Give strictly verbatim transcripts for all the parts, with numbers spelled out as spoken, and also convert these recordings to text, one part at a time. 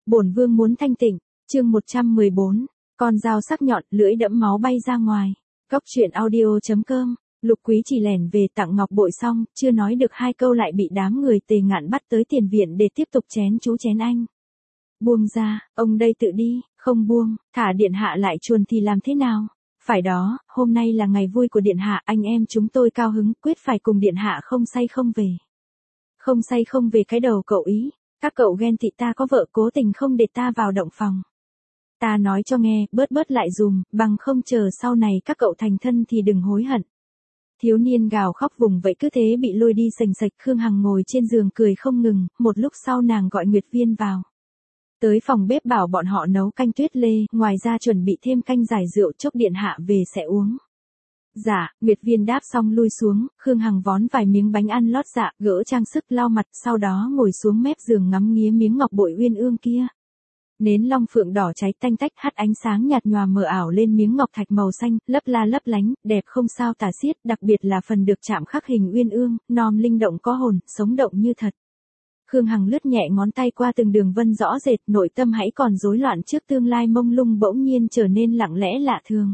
Bổn vương muốn thanh tịnh, chương một trăm mười bốn, con dao sắc nhọn, lưỡi đẫm máu bay ra ngoài. Góc truyện audio.com, Lục Quý Chỉ lẻn về tặng ngọc bội xong, chưa nói được hai câu lại bị đám người Tề Ngạn bắt tới tiền viện để tiếp tục chén chú chén anh. Buông ra, ông đây tự đi, không buông, thả điện hạ lại chuồn thì làm thế nào? Phải đó, hôm nay là ngày vui của điện hạ, anh em chúng tôi cao hứng, quyết phải cùng điện hạ không say không về. Không say không về cái đầu cậu ý, các cậu ghen tị ta có vợ cố tình không để ta vào động phòng. Ta nói cho nghe, bớt bớt lại dùm, bằng không chờ sau này các cậu thành thân thì đừng hối hận. Thiếu niên gào khóc vùng vậy cứ thế bị lôi đi sành sạch. Khương Hằng ngồi trên giường cười không ngừng, một lúc sau nàng gọi Nguyệt Viên vào. Tới phòng bếp bảo bọn họ nấu canh tuyết lê, ngoài ra chuẩn bị thêm canh giải rượu chốc điện hạ về sẽ uống. Dạ, Nguyệt Viên đáp xong lui xuống, Khương Hằng vón vài miếng bánh ăn lót dạ, gỡ trang sức lau mặt, sau đó ngồi xuống mép giường ngắm nghía miếng ngọc bội uyên ương kia. Nến long phượng đỏ cháy tanh tách hắt ánh sáng nhạt nhòa mờ ảo lên miếng ngọc thạch màu xanh, lấp la lấp lánh, đẹp không sao tả xiết, đặc biệt là phần được chạm khắc hình uyên ương, non linh động có hồn, sống động như thật. Khương Hằng lướt nhẹ ngón tay qua từng đường vân rõ rệt, nội tâm hãy còn rối loạn trước tương lai mông lung bỗng nhiên trở nên lặng lẽ lạ thường.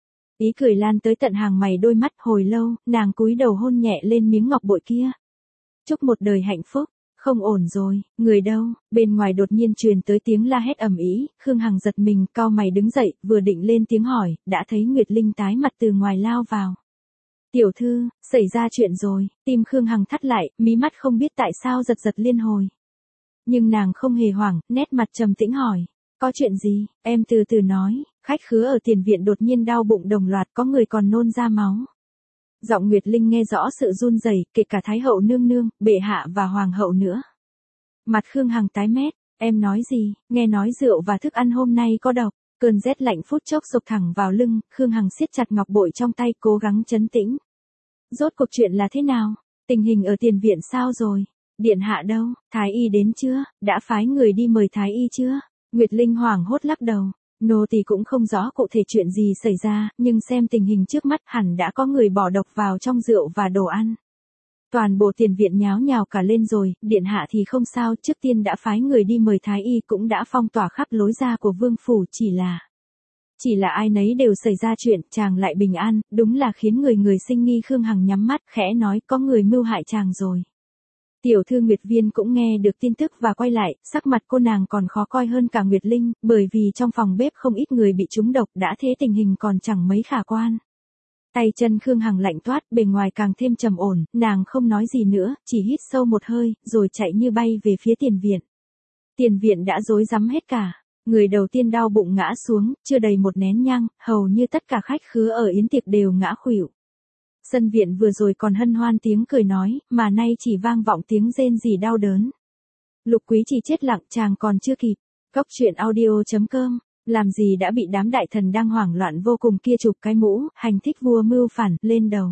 Ý cười lan tới tận hàng mày đôi mắt, hồi lâu, nàng cúi đầu hôn nhẹ lên miếng ngọc bội kia. Chúc một đời hạnh phúc. Không ổn rồi, người đâu? Bên ngoài đột nhiên truyền tới tiếng la hét ầm ĩ, Khương Hằng giật mình, cau mày đứng dậy, vừa định lên tiếng hỏi, đã thấy Nguyệt Linh tái mặt từ ngoài lao vào. Tiểu thư, xảy ra chuyện rồi, tim Khương Hằng thắt lại, mí mắt không biết tại sao giật giật liên hồi. Nhưng nàng không hề hoảng, nét mặt trầm tĩnh hỏi, có chuyện gì? Em từ từ nói. Khách khứa ở tiền viện đột nhiên đau bụng đồng loạt, có người còn nôn ra máu. Giọng Nguyệt Linh nghe rõ sự run rẩy, kể cả Thái hậu nương nương, bệ hạ và hoàng hậu nữa. Mặt Khương Hằng tái mét, em nói gì? Nghe nói rượu và thức ăn hôm nay có độc. Cơn rét lạnh phút chốc sộc thẳng vào lưng, Khương Hằng siết chặt ngọc bội trong tay, cố gắng trấn tĩnh. Rốt cuộc chuyện là thế nào? Tình hình ở tiền viện sao rồi? Điện hạ đâu? Thái y đến chưa? Đã phái người đi mời thái y chưa? Nguyệt Linh hoảng hốt lắc đầu. Nô tỳ cũng không rõ cụ thể chuyện gì xảy ra, nhưng xem tình hình trước mắt hẳn đã có người bỏ độc vào trong rượu và đồ ăn. Toàn bộ tiền viện nháo nhào cả lên rồi, điện hạ thì không sao, trước tiên đã phái người đi mời thái y, cũng đã phong tỏa khắp lối ra của vương phủ, chỉ là... Chỉ là ai nấy đều xảy ra chuyện, chàng lại bình an, đúng là khiến người người sinh nghi. Khương Hằng nhắm mắt, khẽ nói, có người mưu hại chàng rồi. Tiểu thư Nguyệt Viên cũng nghe được tin tức và quay lại, sắc mặt cô nàng còn khó coi hơn cả Nguyệt Linh, bởi vì trong phòng bếp không ít người bị trúng độc, đã thế tình hình còn chẳng mấy khả quan. Tay chân Khương Hằng lạnh toát, bề ngoài càng thêm trầm ổn, nàng không nói gì nữa, chỉ hít sâu một hơi, rồi chạy như bay về phía tiền viện. Tiền viện đã rối rắm hết cả. Người đầu tiên đau bụng ngã xuống, chưa đầy một nén nhang, hầu như tất cả khách khứa ở yến tiệc đều ngã khuỵu. Sân viện vừa rồi còn hân hoan tiếng cười nói, mà nay chỉ vang vọng tiếng rên rỉ đau đớn. Lục Quý Chỉ chết lặng, chàng còn chưa kịp. Góc truyện audio.com, làm gì đã bị đám đại thần đang hoảng loạn vô cùng kia chụp cái mũ, hành thích vua mưu phản, lên đầu.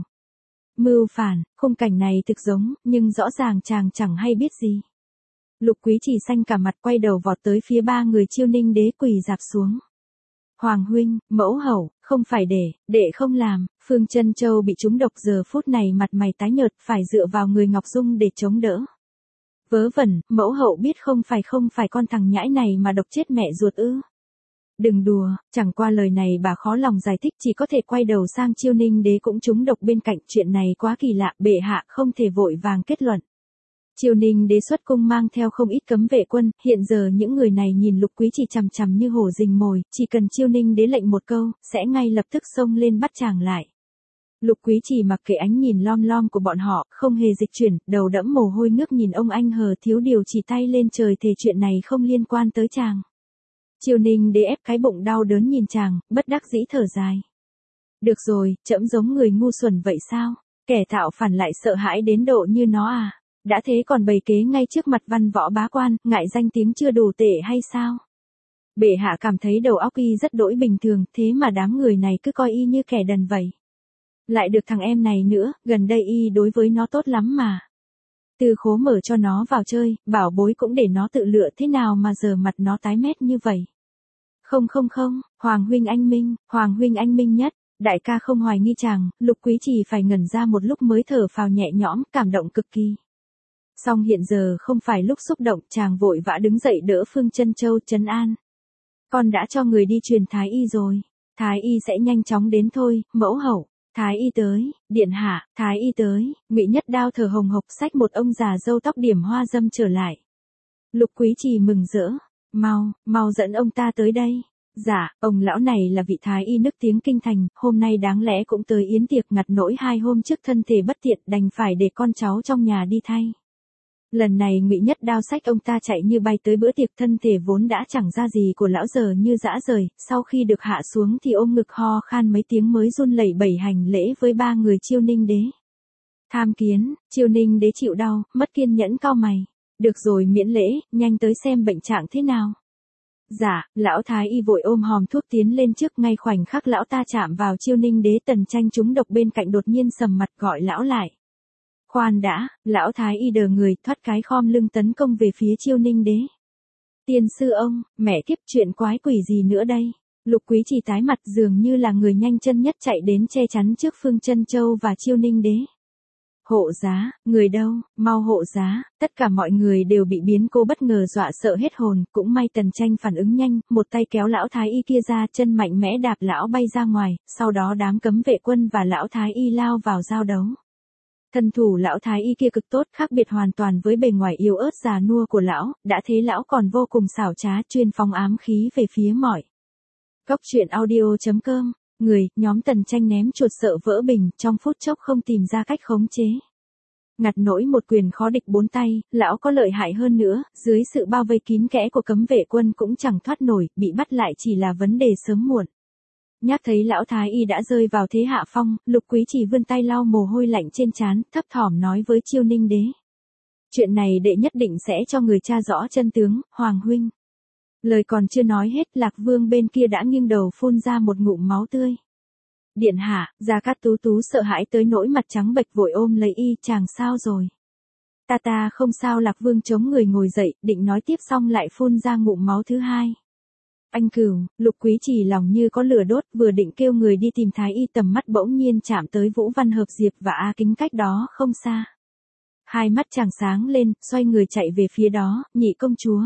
Mưu phản, khung cảnh này thực giống, nhưng rõ ràng chàng chẳng hay biết gì. Lục Quý Chỉ xanh cả mặt, quay đầu vọt tới phía ba người Chiêu Ninh đế quỳ rạp xuống. Hoàng huynh, mẫu hậu, không phải để, đệ không làm. Phương Chân Châu bị trúng độc, giờ phút này mặt mày tái nhợt, phải dựa vào người Ngọc Dung để chống đỡ. Vớ vẩn, mẫu hậu biết không phải không phải con thằng nhãi này mà độc chết mẹ ruột ư? Đừng đùa, chẳng qua lời này bà khó lòng giải thích, chỉ có thể quay đầu sang Chiêu Ninh đế cũng trúng độc bên cạnh, chuyện này quá kỳ lạ, bệ hạ không thể vội vàng kết luận. Chiêu Ninh đế xuất cung mang theo không ít cấm vệ quân, hiện giờ những người này nhìn Lục Quý Chỉ chằm chằm như hổ rình mồi, chỉ cần Chiêu Ninh đế lệnh một câu, sẽ ngay lập tức xông lên bắt chàng lại. Lục Quý Chỉ mặc kệ ánh nhìn lom lom của bọn họ, không hề dịch chuyển, đầu đẫm mồ hôi nước nhìn ông anh hờ thiếu điều chỉ tay lên trời thề chuyện này không liên quan tới chàng. Chiêu Ninh đế ép cái bụng đau đớn nhìn chàng, bất đắc dĩ thở dài. Được rồi, trẫm giống người ngu xuẩn vậy sao? Kẻ tạo phản lại sợ hãi đến độ như nó à? Đã thế còn bày kế ngay trước mặt văn võ bá quan, ngại danh tiếng chưa đủ tệ hay sao? Bệ hạ cảm thấy đầu óc y rất đỗi bình thường, thế mà đám người này cứ coi y như kẻ đần vậy. Lại được thằng em này nữa, gần đây y đối với nó tốt lắm mà. Từ khố mở cho nó vào chơi, bảo bối cũng để nó tự lựa, thế nào mà giờ mặt nó tái mét như vậy? Không không không, Hoàng huynh anh minh, Hoàng huynh anh minh nhất. Đại ca không hoài nghi chàng. Lục Quý Chỉ phải ngẩn ra một lúc mới thở phào nhẹ nhõm, cảm động cực kỳ. Song hiện giờ không phải lúc xúc động, chàng vội vã đứng dậy đỡ Phương Chân Châu trấn an. Con đã cho người đi truyền thái y rồi. Thái y sẽ nhanh chóng đến thôi, mẫu hậu. Thái y tới, điện hạ, thái y tới. Ngụy Nhất Đao thở hồng hộc xách một ông già râu tóc điểm hoa dâm trở lại. Lục Quý Trì mừng rỡ. Mau, mau dẫn ông ta tới đây. Dạ, ông lão này là vị thái y nức tiếng kinh thành, hôm nay đáng lẽ cũng tới yến tiệc, ngặt nỗi hai hôm trước thân thể bất tiện đành phải để con cháu trong nhà đi thay. Lần này Ngụy Nhất Đao xách ông ta chạy như bay tới bữa tiệc, thân thể vốn đã chẳng ra gì của lão giờ như dã rời, sau khi được hạ xuống thì ôm ngực ho khan mấy tiếng mới run lẩy bẩy hành lễ với ba người Chiêu Ninh đế. Tham kiến. Chiêu Ninh đế chịu đau, mất kiên nhẫn cau mày. Được rồi, miễn lễ, nhanh tới xem bệnh trạng thế nào. Dạ, lão thái y vội ôm hòm thuốc tiến lên trước, ngay khoảnh khắc lão ta chạm vào Chiêu Ninh đế, Tần Tranh trúng độc bên cạnh đột nhiên sầm mặt gọi lão lại. Khoan đã, lão thái y đờ người, thoát cái khom lưng tấn công về phía Chiêu Ninh đế. Tiên sư ông, mẹ kiếp, chuyện quái quỷ gì nữa đây? Lục Quý Trì tái mặt, dường như là người nhanh chân nhất chạy đến che chắn trước Phương Chân Châu và Chiêu Ninh đế. Hộ giá, người đâu, mau hộ giá. Tất cả mọi người đều bị biến cố bất ngờ dọa sợ hết hồn, cũng may Tần Tranh phản ứng nhanh, một tay kéo lão thái y kia ra, chân mạnh mẽ đạp lão bay ra ngoài, sau đó đám cấm vệ quân và lão thái y lao vào giao đấu. Thân thủ lão thái y kia cực tốt, khác biệt hoàn toàn với bề ngoài yếu ớt già nua của lão, đã thế lão còn vô cùng xảo trá, chuyên phóng ám khí về phía mọi. Góc truyện audio chấm com. Người, nhóm Tần Tranh ném chuột sợ vỡ bình, trong phút chốc không tìm ra cách khống chế. Ngặt nỗi một quyền khó địch bốn tay, lão có lợi hại hơn nữa, dưới sự bao vây kín kẽ của cấm vệ quân cũng chẳng thoát nổi, bị bắt lại chỉ là vấn đề sớm muộn. Nhắc thấy lão thái y đã rơi vào thế hạ phong, Lục Quý Trì vươn tay lau mồ hôi lạnh trên trán, thấp thỏm nói với Chiêu Ninh đế. Chuyện này đệ nhất định sẽ cho người tra rõ chân tướng, Hoàng huynh. Lời còn chưa nói hết, Lạc Vương bên kia đã nghiêng đầu phun ra một ngụm máu tươi. Điện hạ, Gia Cát Tú Tú sợ hãi tới nỗi mặt trắng bệch vội ôm lấy y, chàng sao rồi? Ta ta không sao. Lạc Vương chống người ngồi dậy, định nói tiếp xong lại phun ra ngụm máu thứ hai. Anh Cửu, Lục Quý Trì lòng như có lửa đốt, vừa định kêu người đi tìm thái y, tầm mắt bỗng nhiên chạm tới Vũ Văn Hợp Diệp và A Kính cách đó không xa. Hai mắt chàng sáng lên, xoay người chạy về phía đó. Nhị công chúa.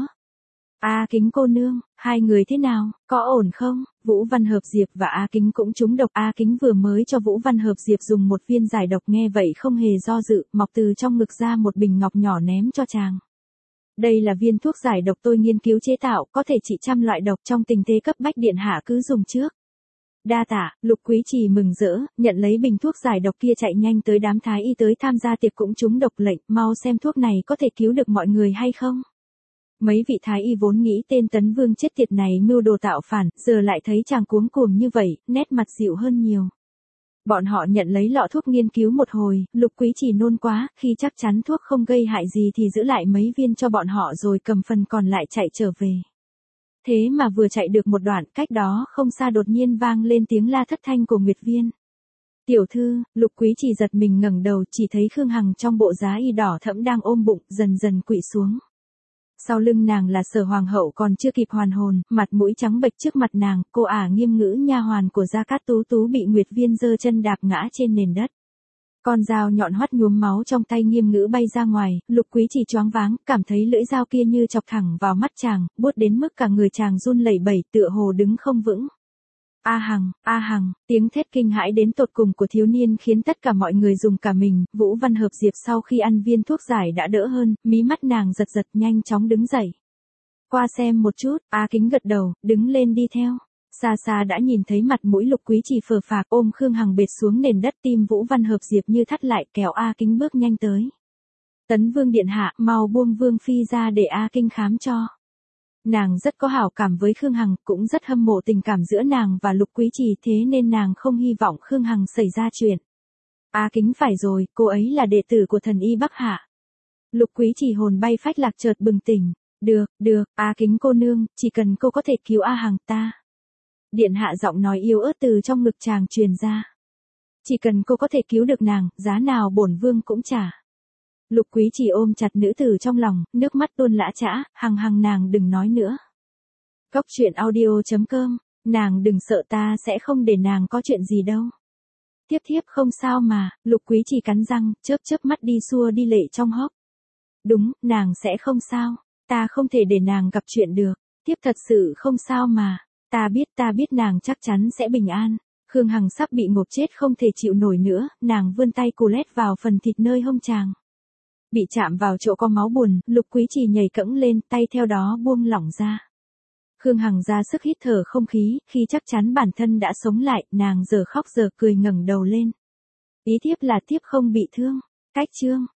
A Kính cô nương, hai người thế nào, có ổn không? Vũ Văn Hợp Diệp và A Kính cũng trúng độc. A Kính vừa mới cho Vũ Văn Hợp Diệp dùng một viên giải độc, nghe vậy không hề do dự, mọc từ trong ngực ra một bình ngọc nhỏ ném cho chàng. Đây là viên thuốc giải độc tôi nghiên cứu chế tạo, có thể trị trăm loại độc, trong tình thế cấp bách điện hạ cứ dùng trước. Đa tạ. Lục Quý Trì mừng rỡ, nhận lấy bình thuốc giải độc kia chạy nhanh tới đám thái y tới tham gia tiệc cũng trúng độc, lệnh, mau xem thuốc này có thể cứu được mọi người hay không. Mấy vị thái y vốn nghĩ tên Tấn Vương chết tiệt này mưu đồ tạo phản, giờ lại thấy chàng cuống cuồng như vậy, nét mặt dịu hơn nhiều. Bọn họ nhận lấy lọ thuốc nghiên cứu một hồi, Lục Quý Trì nôn quá, khi chắc chắn thuốc không gây hại gì thì giữ lại mấy viên cho bọn họ rồi cầm phần còn lại chạy trở về. Thế mà vừa chạy được một đoạn, cách đó không xa đột nhiên vang lên tiếng la thất thanh của Nguyệt Viên. Tiểu thư. Lục Quý Trì giật mình ngẩng đầu, chỉ thấy Khương Hằng trong bộ giá y đỏ thẫm đang ôm bụng, dần dần quỵ xuống. Sau lưng nàng là Sở Hoàng hậu còn chưa kịp hoàn hồn, mặt mũi trắng bệch trước mặt nàng, cô ả Nghiêm Ngữ nha hoàn của Gia Cát Tú Tú bị Nguyệt Viên giơ chân đạp ngã trên nền đất. Con dao nhọn hoắt nhuốm máu trong tay Nghiêm Ngữ bay ra ngoài, Lục Quý Trì choáng váng, cảm thấy lưỡi dao kia như chọc thẳng vào mắt chàng, buốt đến mức cả người chàng run lẩy bẩy, tựa hồ đứng không vững. A Hằng, A Hằng, tiếng thét kinh hãi đến tột cùng của thiếu niên khiến tất cả mọi người dùng cả mình. Vũ Văn Hợp Diệp sau khi ăn viên thuốc giải đã đỡ hơn, mí mắt nàng giật giật, nhanh chóng đứng dậy. Qua xem một chút. A Kính gật đầu, đứng lên đi theo. Xa xa đã nhìn thấy mặt mũi Lục Quý Trì phờ phạc, ôm Khương Hằng bệt xuống nền đất, tim Vũ Văn Hợp Diệp như thắt lại, kéo A Kính bước nhanh tới. Tấn Vương điện hạ, mau buông Vương phi ra để A Kính khám cho. Nàng rất có hảo cảm với Khương Hằng, cũng rất hâm mộ tình cảm giữa nàng và Lục Quý Trì, thế nên nàng không hy vọng Khương Hằng xảy ra chuyện. A Kính phải rồi, cô ấy là đệ tử của thần y Bắc Hạ. Lục Quý Trì hồn bay phách lạc chợt bừng tỉnh. Được, được, A Kính cô nương, chỉ cần cô có thể cứu A Hằng ta. Điện hạ giọng nói yếu ớt từ trong ngực chàng truyền ra. Chỉ cần cô có thể cứu được nàng, giá nào bổn vương cũng trả. Lục Quý Trì ôm chặt nữ tử trong lòng, nước mắt tuôn lã chã. Hằng Hằng nàng đừng nói nữa. Góc truyện audio chấm com. Nàng đừng sợ, ta sẽ không để nàng có chuyện gì đâu. Tiếp thiếp không sao mà. Lục Quý Trì cắn răng, chớp chớp mắt đi xua đi lệ trong hốc. Đúng, nàng sẽ không sao. Ta không thể để nàng gặp chuyện được. Tiếp thật sự không sao mà. Ta biết ta biết nàng chắc chắn sẽ bình an. Khương Hằng sắp bị ngộp chết không thể chịu nổi nữa, nàng vươn tay cù lét vào phần thịt nơi hông chàng. Bị chạm vào chỗ có máu buồn, Lục Quý Trì nhảy cẫng lên, tay theo đó buông lỏng ra. Khương Hằng ra sức hít thở không khí, khi chắc chắn bản thân đã sống lại, nàng giờ khóc giờ cười ngẩng đầu lên. Ý thiếp là thiếp không bị thương. Cách chương.